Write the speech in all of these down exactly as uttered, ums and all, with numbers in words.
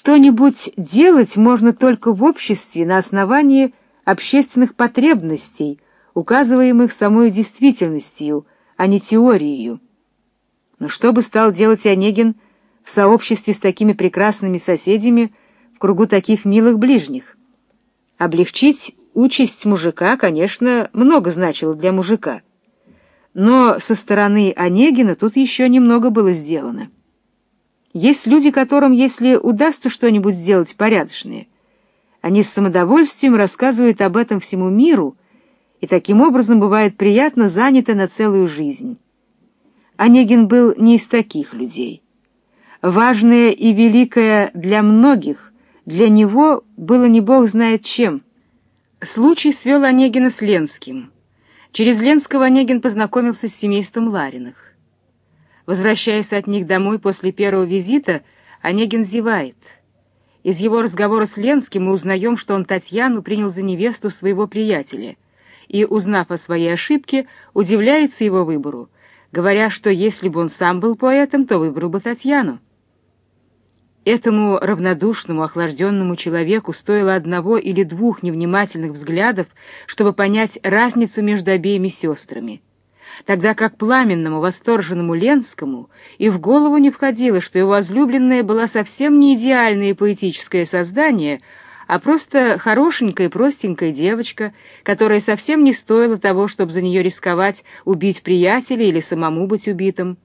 Что-нибудь делать можно только в обществе на основании общественных потребностей, указываемых самой действительностью, а не теорией. Но что бы стал делать Онегин в сообществе с такими прекрасными соседями, в кругу таких милых ближних? Облегчить участь мужика, конечно, много значило для мужика. Но со стороны Онегина тут еще немного было сделано. Есть люди, которым, если удастся что-нибудь сделать порядочное, они с самодовольствием рассказывают об этом всему миру и таким образом бывают приятно заняты на целую жизнь. Онегин был не из таких людей. Важное и великое для многих, для него было не бог знает чем. Случай свел Онегина с Ленским. Через Ленского Онегин познакомился с семейством Лариных. Возвращаясь от них домой после первого визита, Онегин зевает. Из его разговора с Ленским мы узнаем, что он Татьяну принял за невесту своего приятеля, и, узнав о своей ошибке, удивляется его выбору, говоря, что если бы он сам был поэтом, то выбрал бы Татьяну. Этому равнодушному, охлажденному человеку стоило одного или двух невнимательных взглядов, чтобы понять разницу между обеими сестрами, тогда как пламенному, восторженному Ленскому и в голову не входило, что его возлюбленная была совсем не идеальное и поэтическое создание, а просто хорошенькая, простенькая девочка, которая совсем не стоила того, чтобы за нее рисковать убить приятеля или самому быть убитым.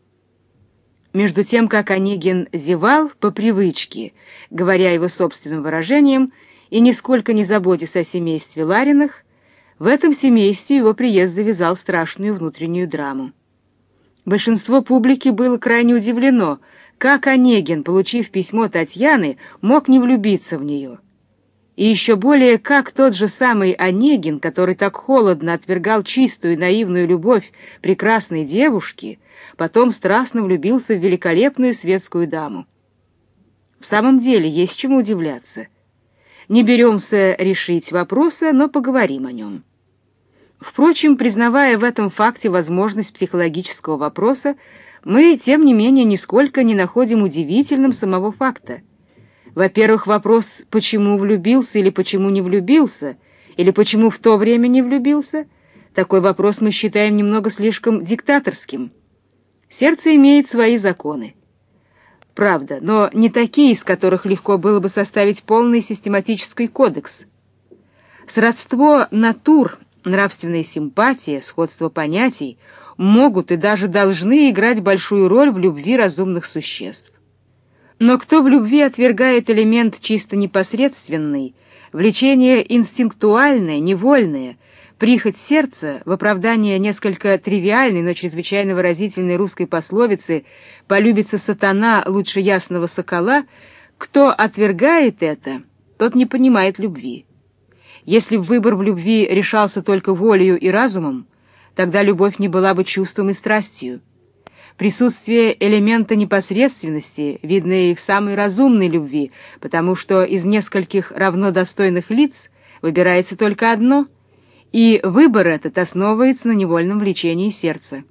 Между тем, как Онегин зевал по привычке, говоря его собственным выражением, и нисколько не заботясь о семействе Лариных, в этом семействе его приезд завязал страшную внутреннюю драму. Большинство публики было крайне удивлено, как Онегин, получив письмо Татьяны, мог не влюбиться в нее. И еще более, как тот же самый Онегин, который так холодно отвергал чистую и наивную любовь прекрасной девушки, потом страстно влюбился в великолепную светскую даму. В самом деле, есть чему удивляться. Не беремся решить вопроса, но поговорим о нем. Впрочем, признавая в этом факте возможность психологического вопроса, мы, тем не менее, нисколько не находим удивительным самого факта. Во-первых, вопрос «почему влюбился» или «почему не влюбился», или «почему в то время не влюбился», такой вопрос мы считаем немного слишком диктаторским. Сердце имеет свои законы. Правда, но не такие, из которых легко было бы составить полный систематический кодекс. Сродство натур, нравственная симпатия, сходство понятий могут и даже должны играть большую роль в любви разумных существ. Но кто в любви отвергает элемент чисто непосредственный, влечение инстинктуальное, невольное, прихоть сердца в оправдание несколько тривиальной, но чрезвычайно выразительной русской пословицы «полюбится сатана лучше ясного сокола», кто отвергает это, тот не понимает любви. Если выбор в любви решался только волею и разумом, тогда любовь не была бы чувством и страстью. Присутствие элемента непосредственности видно и в самой разумной любви, потому что из нескольких равнодостойных лиц выбирается только одно — и выбор этот основывается на невольном влечении сердца.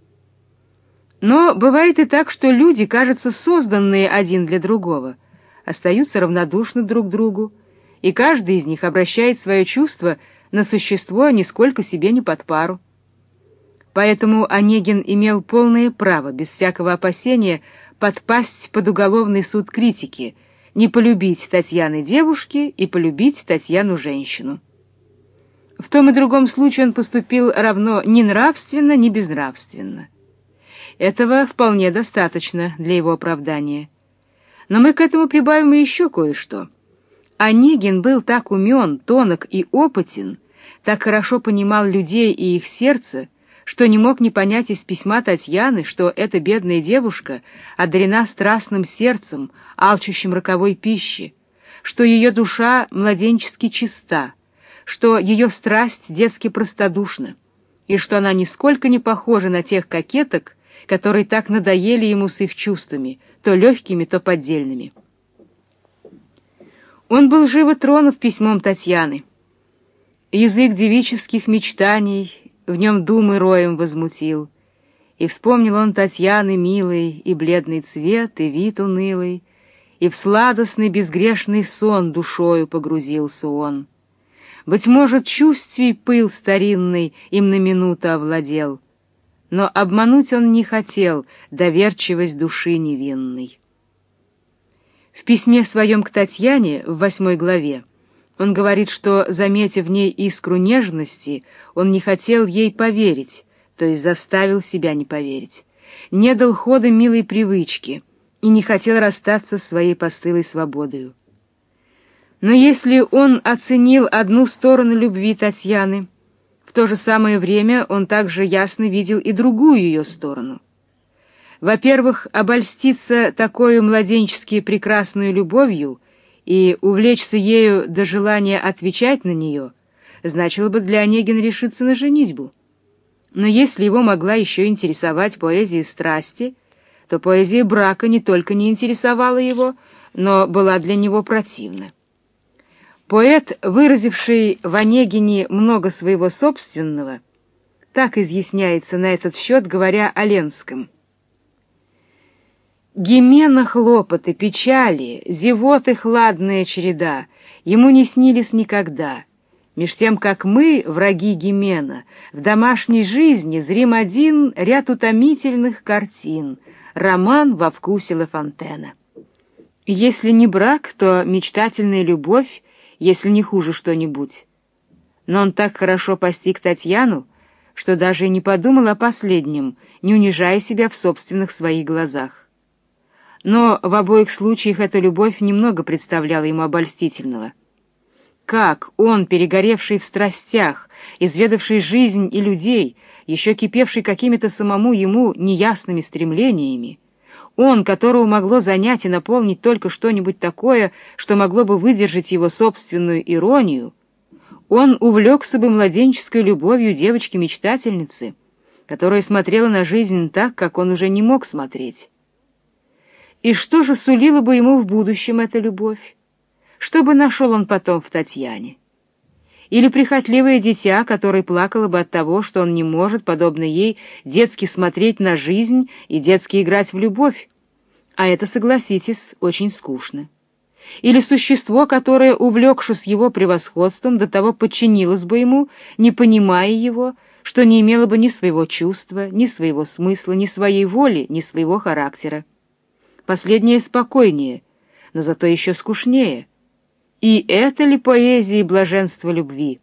Но бывает и так, что люди, кажется, созданные один для другого, остаются равнодушны друг к другу, и каждый из них обращает свое чувство на существо нисколько себе не под пару. Поэтому Онегин имел полное право, без всякого опасения, подпасть под уголовный суд критики, не полюбить Татьяны девушки и полюбить Татьяну женщину. В том и другом случае он поступил равно ни нравственно, ни безнравственно. Этого вполне достаточно для его оправдания. Но мы к этому прибавим и еще кое-что. Онегин был так умен, тонок и опытен, так хорошо понимал людей и их сердце, что не мог не понять из письма Татьяны, что эта бедная девушка одарена страстным сердцем, алчущим роковой пищи, что ее душа младенчески чиста, что ее страсть детски простодушна, и что она нисколько не похожа на тех кокеток, которые так надоели ему с их чувствами, то легкими, то поддельными. Он был живо тронут письмом Татьяны. Язык девических мечтаний в нем думы роем возмутил, и вспомнил он Татьяны милый, и бледный цвет, и вид унылый, и в сладостный безгрешный сон душою погрузился он. Быть может, чувствий пыл старинный им на минуту овладел, но обмануть он не хотел доверчивость души невинной. В письме своем к Татьяне в восьмой главе он говорит, что, заметив в ней искру нежности, он не хотел ей поверить, то есть заставил себя не поверить, не дал хода милой привычке и не хотел расстаться с своей постылой свободою. Но если он оценил одну сторону любви Татьяны, в то же самое время он также ясно видел и другую ее сторону. Во-первых, обольститься такой младенчески прекрасной любовью и увлечься ею до желания отвечать на нее значило бы для Онегина решиться на женитьбу. Но если его могла еще интересовать поэзия страсти, то поэзия брака не только не интересовала его, но была для него противна. Поэт, выразивший в Онегине много своего собственного, так изъясняется на этот счет, говоря о Ленском. «Гимена хлопоты, печали, зевоты хладная череда ему не снились никогда, меж тем, как мы, враги Гимена, в домашней жизни зрим один ряд утомительных картин, роман во вкусе Ла Фонтена. Если не брак, то мечтательная любовь, если не хуже что-нибудь. Но он так хорошо постиг Татьяну, что даже и не подумал о последнем, не унижая себя в собственных своих глазах. Но в обоих случаях эта любовь немного представляла ему обольстительного. Как он, перегоревший в страстях, изведавший жизнь и людей, еще кипевший какими-то самому ему неясными стремлениями, он, которого могло занять и наполнить только что-нибудь такое, что могло бы выдержать его собственную иронию, он увлекся бы младенческой любовью девочки-мечтательницы, которая смотрела на жизнь так, как он уже не мог смотреть. И что же сулила бы ему в будущем эта любовь? Что бы нашел он потом в Татьяне? Или прихотливое дитя, которое плакало бы от того, что он не может, подобно ей, детски смотреть на жизнь и детски играть в любовь? А это, согласитесь, очень скучно. Или существо, которое, увлекшись его превосходством, до того подчинилось бы ему, не понимая его, что не имело бы ни своего чувства, ни своего смысла, ни своей воли, ни своего характера. Последнее спокойнее, но зато еще скучнее. И это ли поэзия и блаженство любви?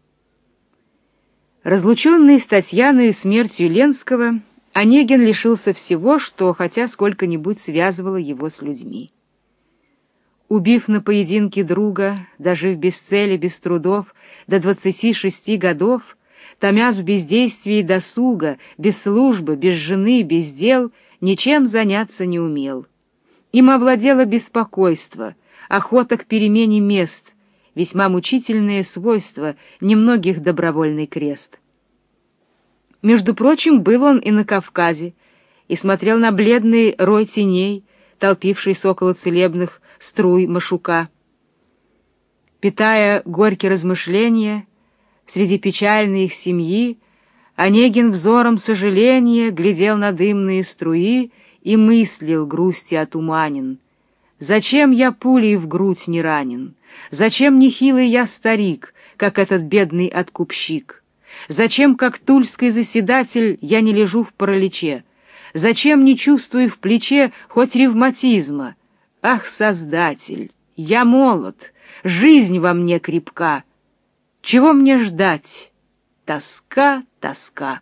Разлученный с Татьяной смертью Ленского, Онегин лишился всего, что хотя сколько-нибудь связывало его с людьми. Убив на поединке друга, дожив без цели, без трудов, до двадцати шести годов, томясь в бездействии досуга, без службы, без жены, без дел, ничем заняться не умел. Им овладело беспокойство, охота к перемене мест, весьма мучительное свойство, немногих добровольный крест. Между прочим, был он и на Кавказе, и смотрел на бледный рой теней, толпившийся около целебных струй Машука. Питая горькие размышления, среди печальной их семьи, Онегин взором сожаления глядел на дымные струи и мыслил грусти отуманен. Зачем я пулей в грудь не ранен? Зачем не хилый я старик, как этот бедный откупщик? Зачем, как тульский заседатель, я не лежу в параличе? Зачем не чувствую в плече хоть ревматизма? Ах, Создатель, я молод, жизнь во мне крепка. Чего мне ждать? Тоска, тоска.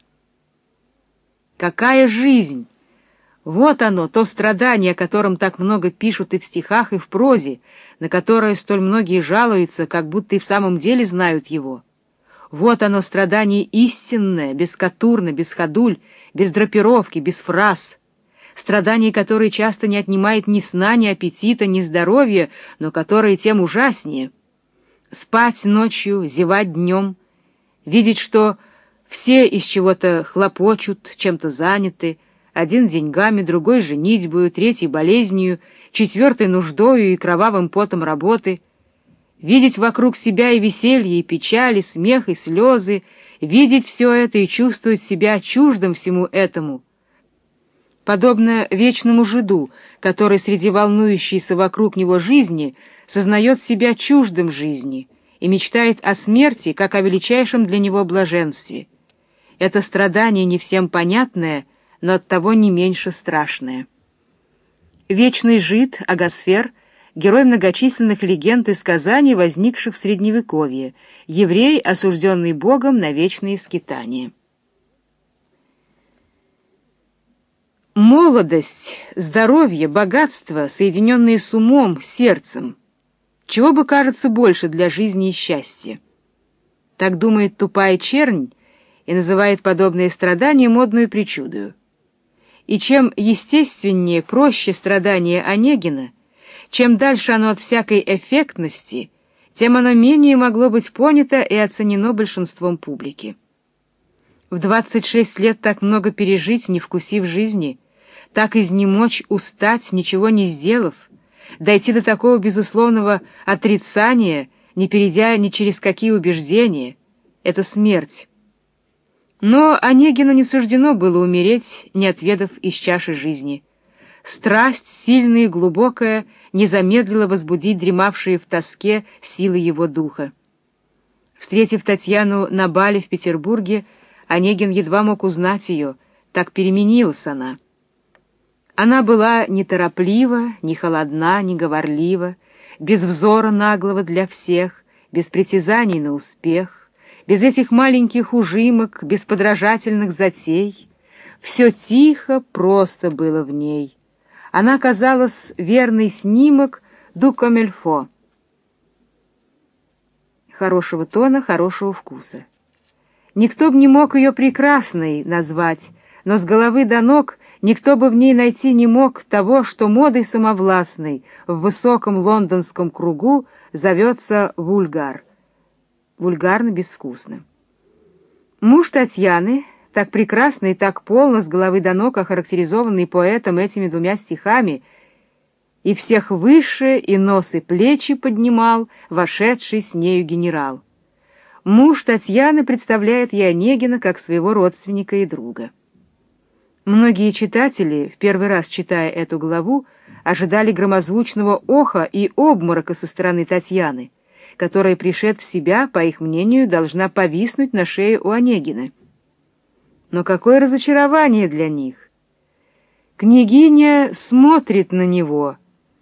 Какая жизнь! Вот оно, то страдание, о котором так много пишут и в стихах, и в прозе, на которое столь многие жалуются, как будто и в самом деле знают его. Вот оно, страдание истинное, без катурны, без ходуль, без драпировки, без фраз. Страдание, которое часто не отнимает ни сна, ни аппетита, ни здоровья, но которое тем ужаснее. Спать ночью, зевать днем, видеть, что все из чего-то хлопочут, чем-то заняты, один деньгами, другой женитьбою, третий болезнью, четвертый нуждою и кровавым потом работы, видеть вокруг себя и веселье, и печаль, и смех, и слезы, видеть все это и чувствовать себя чуждым всему этому. подобно вечному жиду, который среди волнующейся вокруг него жизни сознает себя чуждым жизни и мечтает о смерти, как о величайшем для него блаженстве. Это страдание не всем понятное, но оттого не меньше страшное. Вечный жид Агасфер — герой многочисленных легенд и сказаний, возникших в Средневековье, еврей, осужденный Богом на вечные скитания. Молодость, здоровье, богатство, соединенные с умом, сердцем. Чего бы кажется больше для жизни и счастья? Так думает тупая чернь и называет подобные страдания модную причудою. И чем естественнее, проще страдание Онегина, чем дальше оно от всякой эффектности, тем оно менее могло быть понято и оценено большинством публики. В двадцать шесть лет так много пережить, не вкусив жизни, так изнемочь, устать, ничего не сделав, дойти до такого безусловного отрицания, не перейдя ни через какие убеждения — это смерть. Но Онегину не суждено было умереть, не отведав из чаши жизни. Страсть, сильная и глубокая, не замедлила возбудить дремавшие в тоске силы его духа. Встретив Татьяну на бале в Петербурге, Онегин едва мог узнать ее, так переменилась она. Она была нетороплива, не холодна, не говорлива, без взора наглого для всех, без притязаний на успех, без этих маленьких ужимок, без подражательных затей. Все тихо, просто было в ней. Она казалась верный снимок ду комильфо. Хорошего тона, хорошего вкуса. Никто бы не мог ее прекрасной назвать, но с головы до ног никто бы в ней найти не мог того, что модой самовластной в высоком лондонском кругу зовется вульгар. Вульгарно, безвкусно. Муж Татьяны, так прекрасно и так полно с головы до ног охарактеризованный поэтом этими двумя стихами, и всех выше и нос и плечи поднимал вошедший с нею генерал. Муж Татьяны представляет ей Онегина как своего родственника и друга. Многие читатели, в первый раз читая эту главу, ожидали громозвучного оха и обморока со стороны Татьяны, которая, пришед в себя, по их мнению, должна повиснуть на шее у Онегина. Но какое разочарование для них! Княгиня смотрит на него,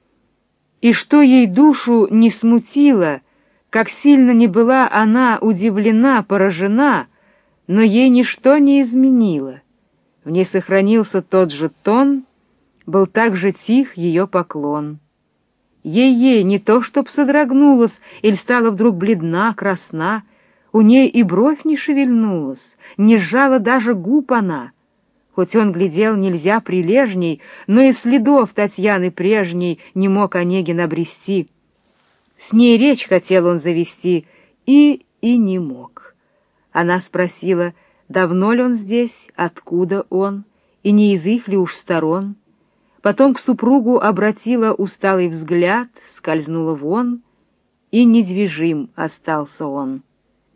и что ей душу не смутило, как сильно не была она удивлена, поражена, но ей ничто не изменило. В ней сохранился тот же тон, был так же тих ее поклон. Ей-ей не то чтоб содрогнулась или стала вдруг бледна, красна, у ней и бровь не шевельнулась, не сжала даже губ она. Хоть он глядел нельзя прилежней, но и следов Татьяны прежней не мог Онегин обрести. С ней речь хотел он завести, и и не мог. Она спросила, давно ли он здесь, откуда он, и не из их ли уж сторон. Потом к супругу обратила усталый взгляд, скользнула вон, и недвижим остался он.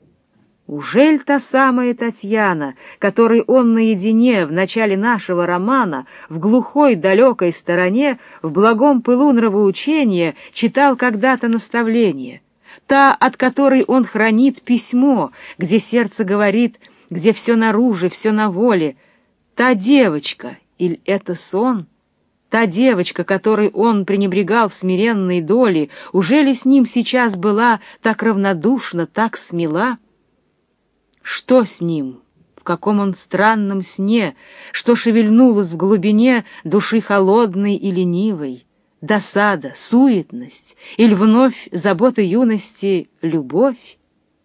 Ужель та самая Татьяна, которой он наедине в начале нашего романа, в глухой далекой стороне, в благом пылу нравоучения читал когда-то наставление, та, от которой он хранит письмо, где сердце говорит, где все наружу, все на воле, та девочка, или это сон? Та девочка, которой он пренебрегал в смиренной доле, уже ли с ним сейчас была так равнодушна, так смела? Что с ним? В каком он странном сне? Что шевельнулось в глубине души холодной и ленивой? Досада, суетность или вновь забота юности — любовь?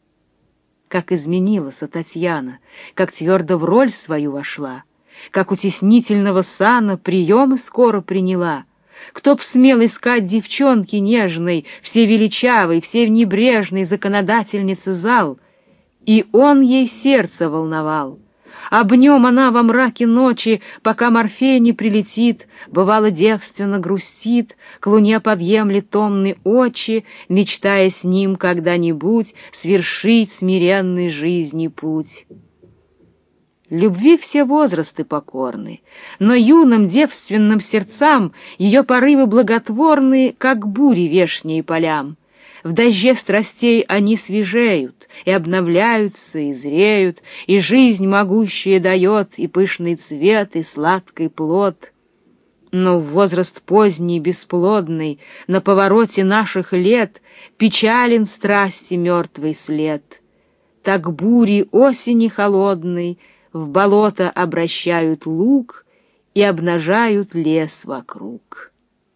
Как изменилась Татьяна, как твердо в роль свою вошла, как утеснительного сана приемы скоро приняла. Кто б смел искать девчонки нежной, все величавой, все небрежной законодательницы зал, и он ей сердце волновал. Об нем она во мраке ночи, пока Морфей не прилетит, бывало девственно грустит, к луне подъемлет томны очи, мечтая с ним когда-нибудь свершить смиренный жизни путь. Любви все возрасты покорны, но юным девственным сердцам ее порывы благотворны, как бури вешние полям. В дожде страстей они свежеют, и обновляются, и зреют, и жизнь могущая дает, и пышный цвет, и сладкий плод. Но в возраст поздний, бесплодный, на повороте наших лет печален страсти мертвый след. Так бури осени холодной в болото обращают луг и обнажают лес вокруг.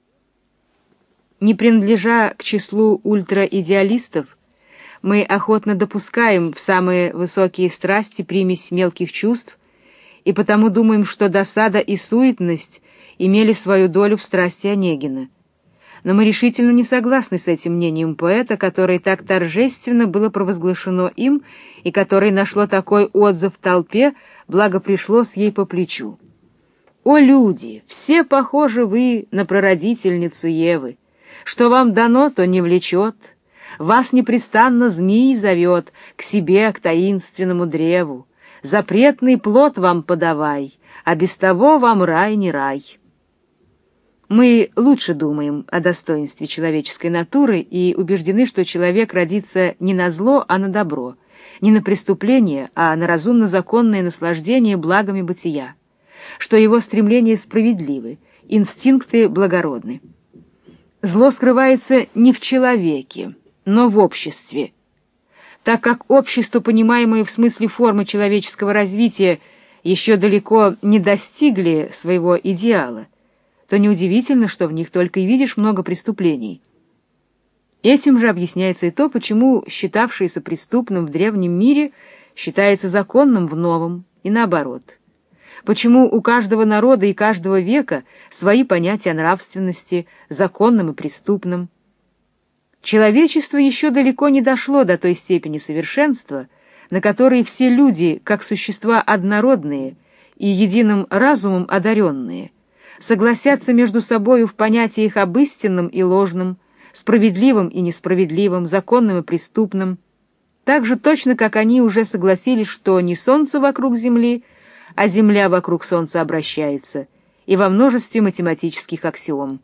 Не принадлежа к числу ультраидеалистов, мы охотно допускаем в самые высокие страсти примесь мелких чувств и потому думаем, что досада и суетность имели свою долю в страсти Онегина. Но мы решительно не согласны с этим мнением поэта, которое так торжественно было провозглашено им и которое нашло такой отзыв в толпе, благо пришлось ей по плечу. «О, люди, все похожи вы на прародительницу Евы. Что вам дано, то не влечет. Вас непрестанно змей зовет к себе, к таинственному древу. Запретный плод вам подавай, а без того вам рай не рай». Мы лучше думаем о достоинстве человеческой натуры и убеждены, что человек родится не на зло, а на добро, не на преступление, а на разумно-законное наслаждение благами бытия, что его стремления справедливы, инстинкты благородны. Зло скрывается не в человеке, но в обществе. Так как общество, понимаемое в смысле формы человеческого развития, еще далеко не достигли своего идеала, то неудивительно, что в них только и видишь много преступлений. Этим же объясняется и то, почему считавшееся преступным в древнем мире считается законным в новом, и наоборот. Почему у каждого народа и каждого века свои понятия о нравственности, законном и преступном. Человечество еще далеко не дошло до той степени совершенства, на которой все люди, как существа однородные и единым разумом одаренные, согласятся между собою в понятиях об истинном и ложном, справедливом и несправедливом, законном и преступном, так же точно, как они уже согласились, что не солнце вокруг Земли, а Земля вокруг Солнца обращается, и во множестве математических аксиом.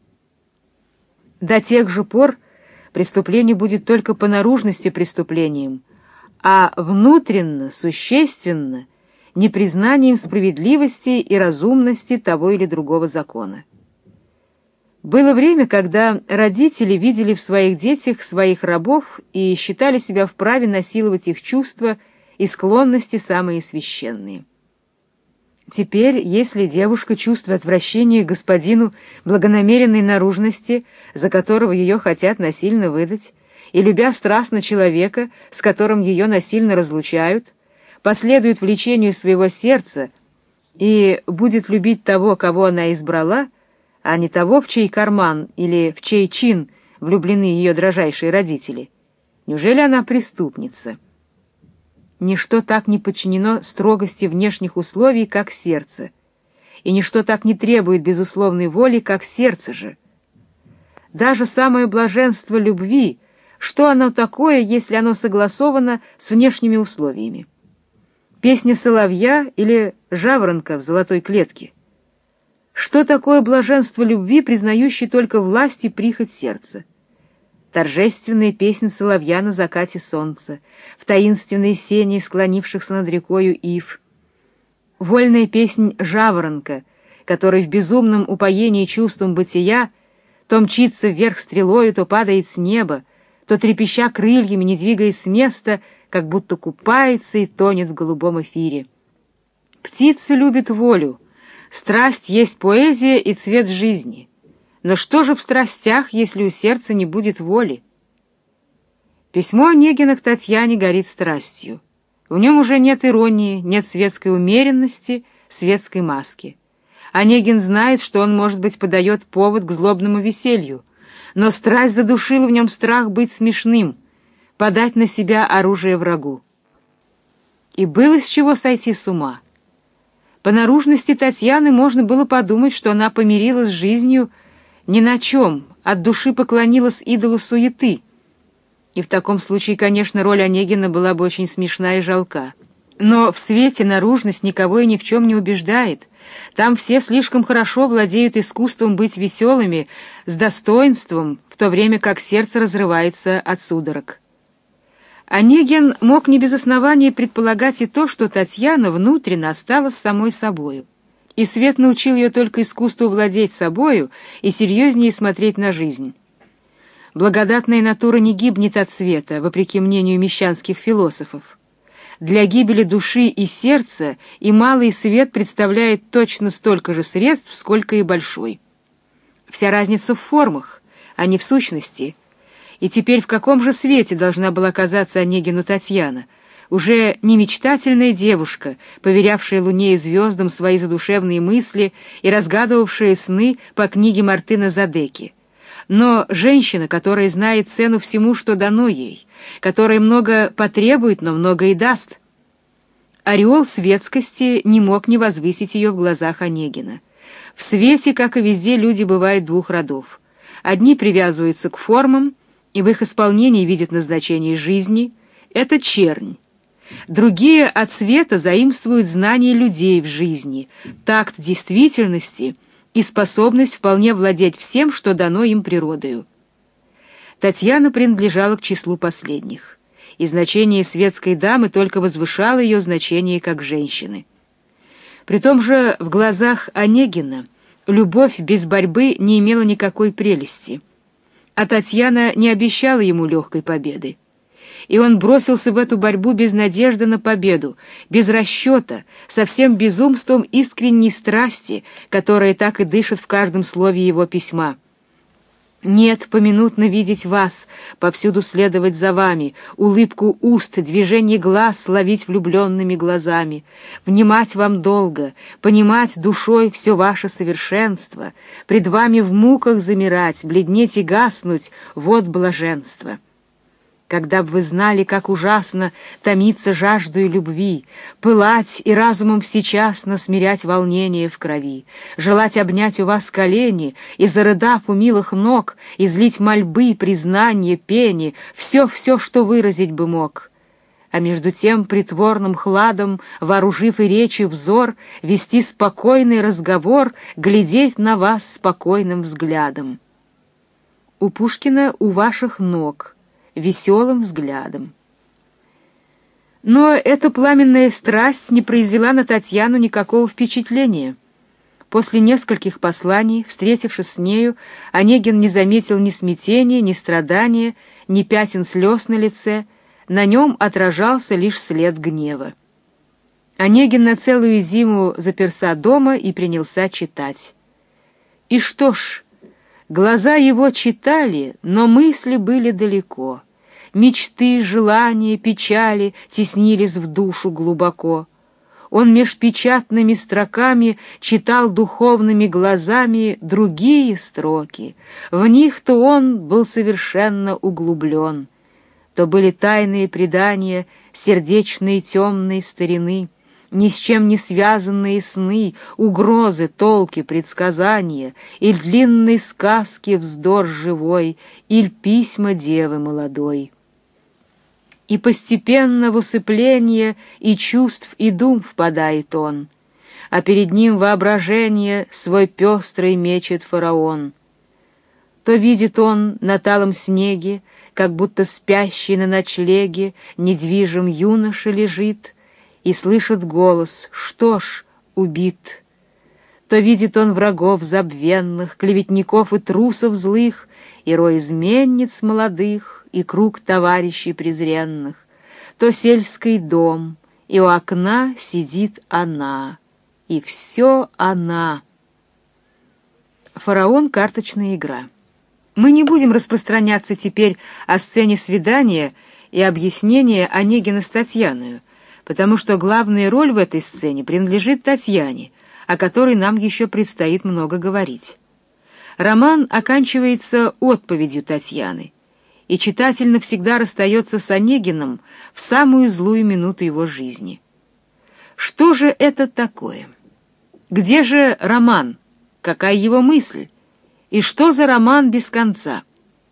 До тех же пор преступление будет только по наружности преступлением, а внутренно, существенно, непризнанием справедливости и разумности того или другого закона. Было время, когда родители видели в своих детях своих рабов и считали себя вправе насиловать их чувства и склонности самые священные. Теперь, если девушка чувствует отвращение к господину благонамеренной наружности, за которого ее хотят насильно выдать, и любя страстно человека, с которым ее насильно разлучают, последует влечению своего сердца и будет любить того, кого она избрала, а не того, в чей карман или в чей чин влюблены ее дрожайшие родители, неужели она преступница? Ничто так не подчинено строгости внешних условий, как сердце, и ничто так не требует безусловной воли, как сердце же. Даже самое блаженство любви, что оно такое, если оно согласовано с внешними условиями? Песня соловья или жаворонка в золотой клетке? Что такое блаженство любви, признающей только власть и прихоть сердца? Торжественная песнь соловья на закате солнца, в таинственной сени склонившихся над рекою ив. Вольная песнь жаворонка, который в безумном упоении чувством бытия то мчится вверх стрелою, то падает с неба, то, трепеща крыльями, не двигаясь с места, как будто купается и тонет в голубом эфире. Птица любит волю, страсть есть поэзия и цвет жизни. Но что же в страстях, если у сердца не будет воли? Письмо Онегина к Татьяне горит страстью. В нем уже нет иронии, нет светской умеренности, светской маски. Онегин знает, что он, может быть, подает повод к злобному веселью, но страсть задушила в нем страх быть смешным, подать на себя оружие врагу. И было с чего сойти с ума. По наружности Татьяны можно было подумать, что она помирилась с жизнью ни на чем, от души поклонилась идолу суеты. И в таком случае, конечно, роль Онегина была бы очень смешна и жалка. Но в свете наружность никого и ни в чем не убеждает. Там все слишком хорошо владеют искусством быть веселыми, с достоинством, в то время как сердце разрывается от судорог. Онегин мог не без основания предполагать и то, что Татьяна внутренно осталась самой собою, и свет научил ее только искусству владеть собою и серьезнее смотреть на жизнь. Благодатная натура не гибнет от света, вопреки мнению мещанских философов. Для гибели души и сердца и малый свет представляет точно столько же средств, сколько и большой. Вся разница в формах, а не в сущности. И теперь в каком же свете должна была оказаться Онегину Татьяна, уже не мечтательная девушка, поверявшая луне и звездам свои задушевные мысли и разгадывавшая сны по книге Мартына Задеки, но женщина, которая знает цену всему, что дано ей, которая много потребует, но много и даст. Ореол светскости не мог не возвысить ее в глазах Онегина. В свете, как и везде, люди бывают двух родов. Одни привязываются к формам и в их исполнении видят назначение жизни — это чернь. Другие от света заимствуют знания людей в жизни, такт действительности и способность вполне владеть всем, что дано им природою. Татьяна принадлежала к числу последних, и значение светской дамы только возвышало ее значение как женщины. При том же в глазах Онегина любовь без борьбы не имела никакой прелести, а Татьяна не обещала ему легкой победы. И он бросился в эту борьбу без надежды на победу, без расчета, со всем безумством искренней страсти, которая так и дышит в каждом слове его письма. «Нет, поминутно видеть вас, повсюду следовать за вами, улыбку уст, движение глаз ловить влюбленными глазами, внимать вам долго, понимать душой все ваше совершенство, пред вами в муках замирать, бледнеть и гаснуть — вот блаженство». Когда бы вы знали, как ужасно томиться жаждою любви, пылать и разумом всечасно смирять волнение в крови, желать обнять у вас колени и, зарыдав у милых ног, излить мольбы, признание, пени, все-все, что выразить бы мог. А между тем притворным хладом, вооружив и речи взор, вести спокойный разговор, глядеть на вас спокойным взглядом. У Пушкина «У ваших ног», веселым взглядом. Но эта пламенная страсть не произвела на Татьяну никакого впечатления. После нескольких посланий, встретившись с нею, Онегин не заметил ни смятения, ни страдания, ни пятен слез на лице, на нем отражался лишь след гнева. Онегин на целую зиму заперся дома и принялся читать. И что ж, глаза его читали, но мысли были далеко. Мечты, желания, печали теснились в душу глубоко. Он меж печатными строками читал духовными глазами другие строки. В них-то он был совершенно углублен. То были тайные предания сердечной темной старины, ни с чем не связанные сны, угрозы, толки, предсказания, иль длинные сказки вздор живой, иль письма девы молодой. И постепенно в усыпление и чувств, и дум впадает он, а перед ним воображение свой пестрый мечет фараон. То видит он на талом снеге, как будто спящий на ночлеге недвижим юноша лежит, и слышит голос: «Что ж, убит». То видит он врагов забвенных, клеветников и трусов злых, и рой изменниц молодых, и круг товарищей презренных. То сельский дом, и у окна сидит она, и все она. Фараон — карточная игра. Мы не будем распространяться теперь о сцене свидания и объяснения Онегина с Татьяною, потому что главная роль в этой сцене принадлежит Татьяне, о которой нам еще предстоит много говорить. Роман оканчивается отповедью Татьяны, и читатель навсегда расстается с Онегиным в самую злую минуту его жизни. Что же это такое? Где же роман? Какая его мысль? И что за роман без конца?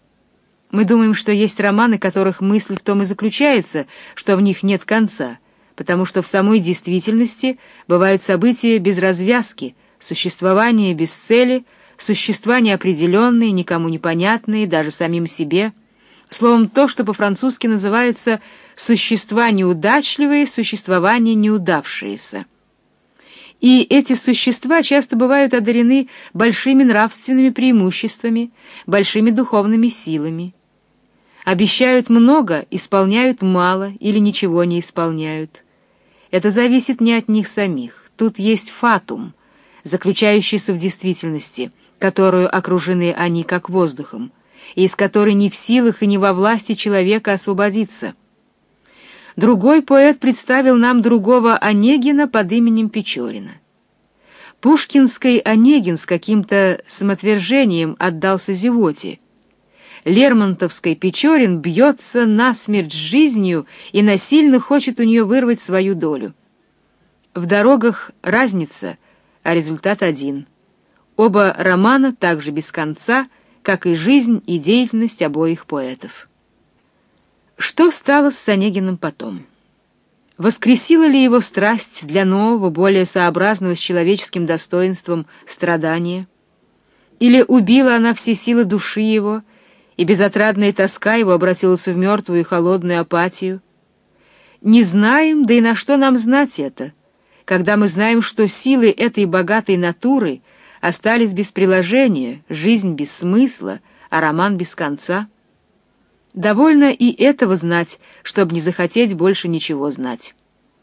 Мы думаем, что есть романы, которых мысль в том и заключается, что в них нет конца, потому что в самой действительности бывают события без развязки, существование без цели, существа неопределенные, никому непонятные, даже самим себе. Словом, то, что по-французски называется «существа неудачливые, существование неудавшееся». И эти существа часто бывают одарены большими нравственными преимуществами, большими духовными силами. Обещают много, исполняют мало или ничего не исполняют. Это зависит не от них самих. Тут есть фатум, заключающийся в действительности, которую окружены они как воздухом, и из которой не в силах и не во власти человека освободиться. Другой поэт представил нам другого Онегина под именем Печорина. Пушкинский Онегин с каким-то самоотвержением отдался зевоте. Лермонтовский Печорин бьется насмерть с жизнью и насильно хочет у нее вырвать свою долю. В дорогах разница, а результат один. Оба романа также без конца, как и жизнь и деятельность обоих поэтов. Что стало с Онегиным потом? Воскресила ли его страсть для нового, более сообразного с человеческим достоинством страдания? Или убила она все силы души его, и безотрадная тоска его обратилась в мертвую и холодную апатию? Не знаем, да и на что нам знать это, когда мы знаем, что силы этой богатой натуры остались без приложения, жизнь без смысла, а роман без конца? Довольно и этого знать, чтобы не захотеть больше ничего знать.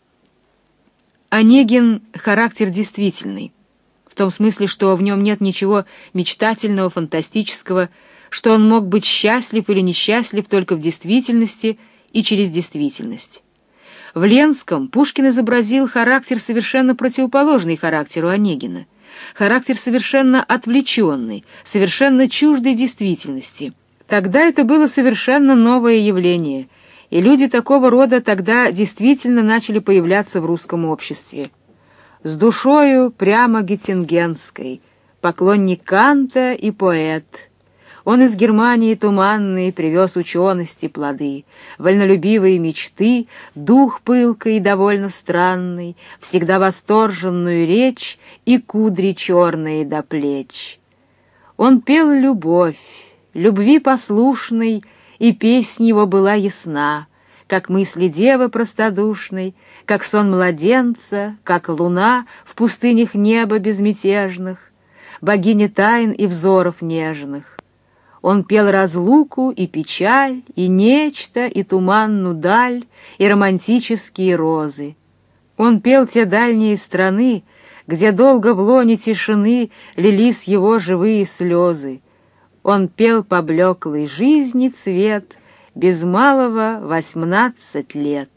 Онегин — характер действительный, в том смысле, что в нем нет ничего мечтательного, фантастического, что он мог быть счастлив или несчастлив только в действительности и через действительность. В Ленском Пушкин изобразил характер, совершенно противоположный характеру Онегина, характер совершенно отвлеченный, совершенно чуждой действительности. Тогда это было совершенно новое явление, и люди такого рода тогда действительно начали появляться в русском обществе. С душою прямо геттингенской, поклонник Канта и поэт. Он из Германии туманной привез учености плоды, вольнолюбивые мечты, дух пылкой и довольно странный, всегда восторженную речь и кудри черные до плеч. Он пел любовь, любви послушной, и песнь его была ясна, как мысли девы простодушной, как сон младенца, как луна в пустынях неба безмятежных, богиня тайн и взоров нежных. Он пел разлуку и печаль, и нечто, и туманную даль, и романтические розы. Он пел те дальние страны, где долго в лоне тишины лились его живые слезы. Он пел поблеклый жизни цвет, без малого восемнадцать лет.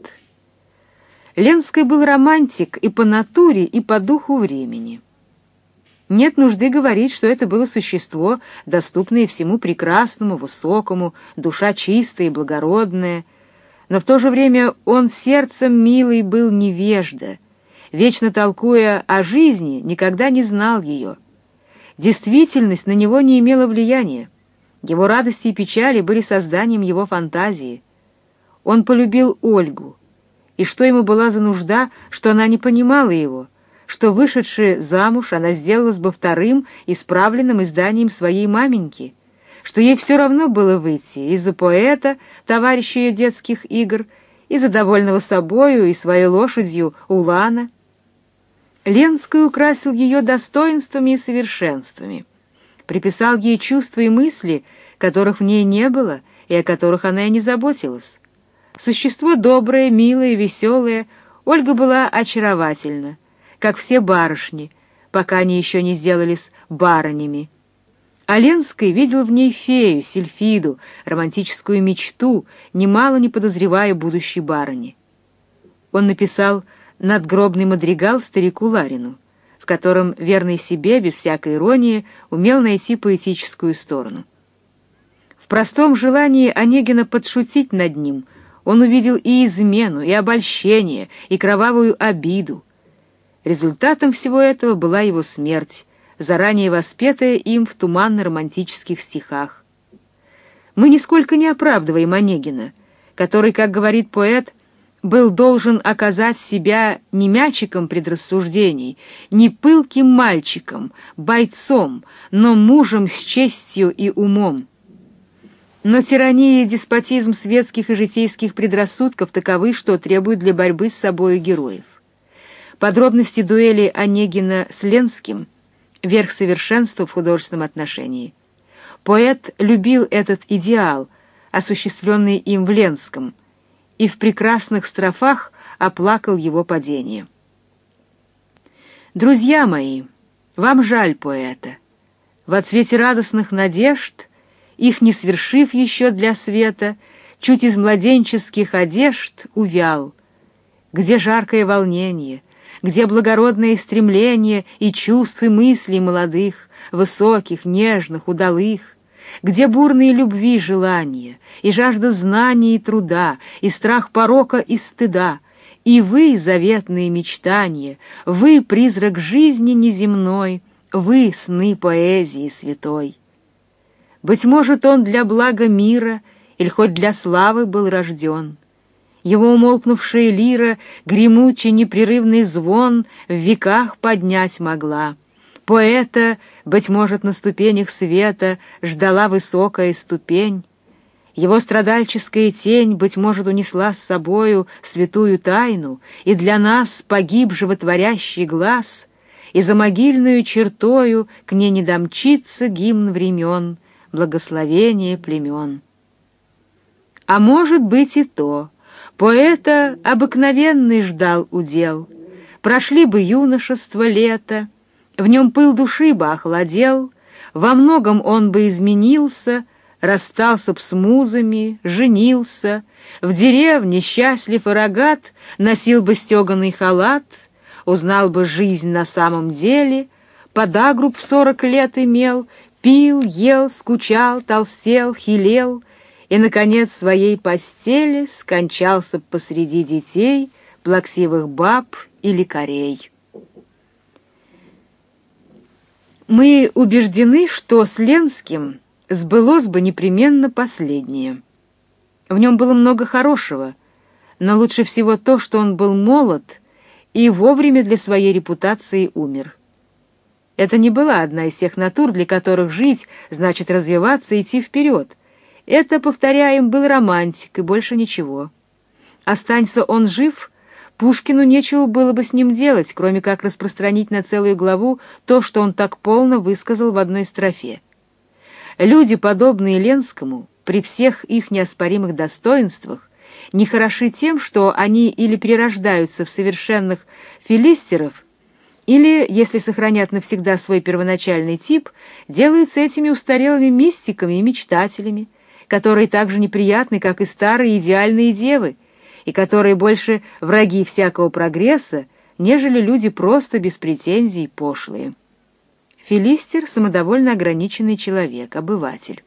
Ленский был романтик и по натуре, и по духу времени. Нет нужды говорить, что это было существо, доступное всему прекрасному, высокому, душа чистая и благородная, но в то же время он сердцем милый был невежда, вечно толкуя о жизни, никогда не знал ее. Действительность на него не имела влияния. Его радости и печали были созданием его фантазии. Он полюбил Ольгу, и что ему была за нужда, что она не понимала его, что, вышедши замуж, она сделалась бы вторым исправленным изданием своей маменьки, что ей все равно было выйти из-за поэта, товарища ее детских игр, из-за довольного собою и своей лошадью Улана. Ленский украсил ее достоинствами и совершенствами, приписал ей чувства и мысли, которых в ней не было и о которых она и не заботилась. Существо доброе, милое, веселое, Ольга была очаровательна, как все барышни, пока они еще не сделались барынями. А Ленский видел в ней фею, сильфиду, романтическую мечту, немало не подозревая будущей барыни. Он написал надгробный мадригал старику Ларину, в котором верный себе, без всякой иронии, умел найти поэтическую сторону. В простом желании Онегина подшутить над ним он увидел и измену, и обольщение, и кровавую обиду. Результатом всего этого была его смерть, заранее воспетая им в туманно-романтических стихах. Мы нисколько не оправдываем Онегина, который, как говорит поэт, был должен оказать себя не мячиком предрассуждений, не пылким мальчиком, бойцом, но мужем с честью и умом. Но тирания и деспотизм светских и житейских предрассудков таковы, что требуют для борьбы с собою героев. Подробности дуэли Онегина с Ленским — верх совершенства в художественном отношении. Поэт любил этот идеал, осуществленный им в Ленском, и в прекрасных строфах оплакал его падение. Друзья мои, вам жаль поэта. Во цвете радостных надежд, их не свершив еще для света, чуть из младенческих одежд увял. Где жаркое волнение, где благородное стремление и чувств и мыслей молодых, высоких, нежных, удалых, где бурные любви желания, и жажда знаний и труда, и страх порока и стыда, и вы, заветные мечтания, вы, призрак жизни неземной, вы, сны поэзии святой. Быть может, он для блага мира или хоть для славы был рожден. Его умолкнувшая лира гремучий непрерывный звон в веках поднять могла. Поэта, быть может, на ступенях света ждала высокая ступень. Его страдальческая тень, быть может, унесла с собою святую тайну, и для нас погиб животворящий глаз, и за могильную чертою к ней не домчится гимн времен, благословение племен. А может быть и то, поэта обыкновенный ждал удел, прошли бы юношество лето, в нем пыл души бы охладел, во многом он бы изменился, расстался б с музами, женился, в деревне, счастлив и рогат, носил бы стеганый халат, узнал бы жизнь на самом деле, подагру в сорок лет имел, пил, ел, скучал, толстел, хилел, и, наконец, в своей постели скончался б посреди детей, плаксивых баб и лекарей. Мы убеждены, что с Ленским сбылось бы непременно последнее. В нем было много хорошего, но лучше всего то, что он был молод и вовремя для своей репутации умер. Это не была одна из тех натур, для которых жить значит развиваться и идти вперед. Это, повторяем, был романтик и больше ничего. Останься он жив, Пушкину нечего было бы с ним делать, кроме как распространить на целую главу то, что он так полно высказал в одной строфе. Люди, подобные Ленскому, при всех их неоспоримых достоинствах, не хороши тем, что они или перерождаются в совершенных филистеров, или, если сохранят навсегда свой первоначальный тип, делаются этими устарелыми мистиками и мечтателями, которые так же неприятны, как и старые идеальные девы, и которые больше враги всякого прогресса, нежели люди просто без претензий пошлые. Филистер — самодовольно ограниченный человек, обыватель.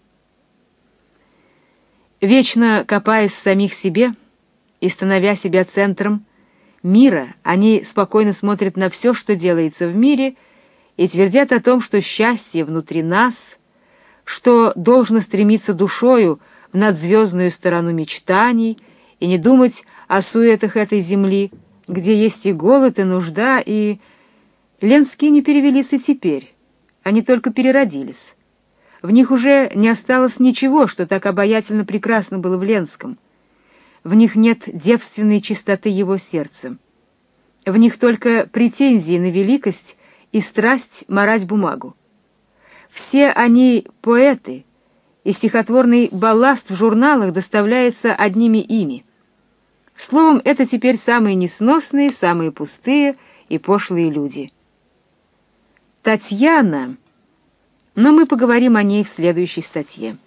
Вечно копаясь в самих себе и становя себя центром мира, они спокойно смотрят на все, что делается в мире, и твердят о том, что счастье внутри нас, что должно стремиться душою в надзвездную сторону мечтаний и не думать о суетах этой земли, где есть и голод, и нужда, и... Ленские не перевелись и теперь, они только переродились. В них уже не осталось ничего, что так обаятельно прекрасно было в Ленском. В них нет девственной чистоты его сердца. В них только претензии на великость и страсть марать бумагу. Все они поэты, и стихотворный балласт в журналах доставляется одними ими. Словом, это теперь самые несносные, самые пустые и пошлые люди. Татьяна, но мы поговорим о ней в следующей статье.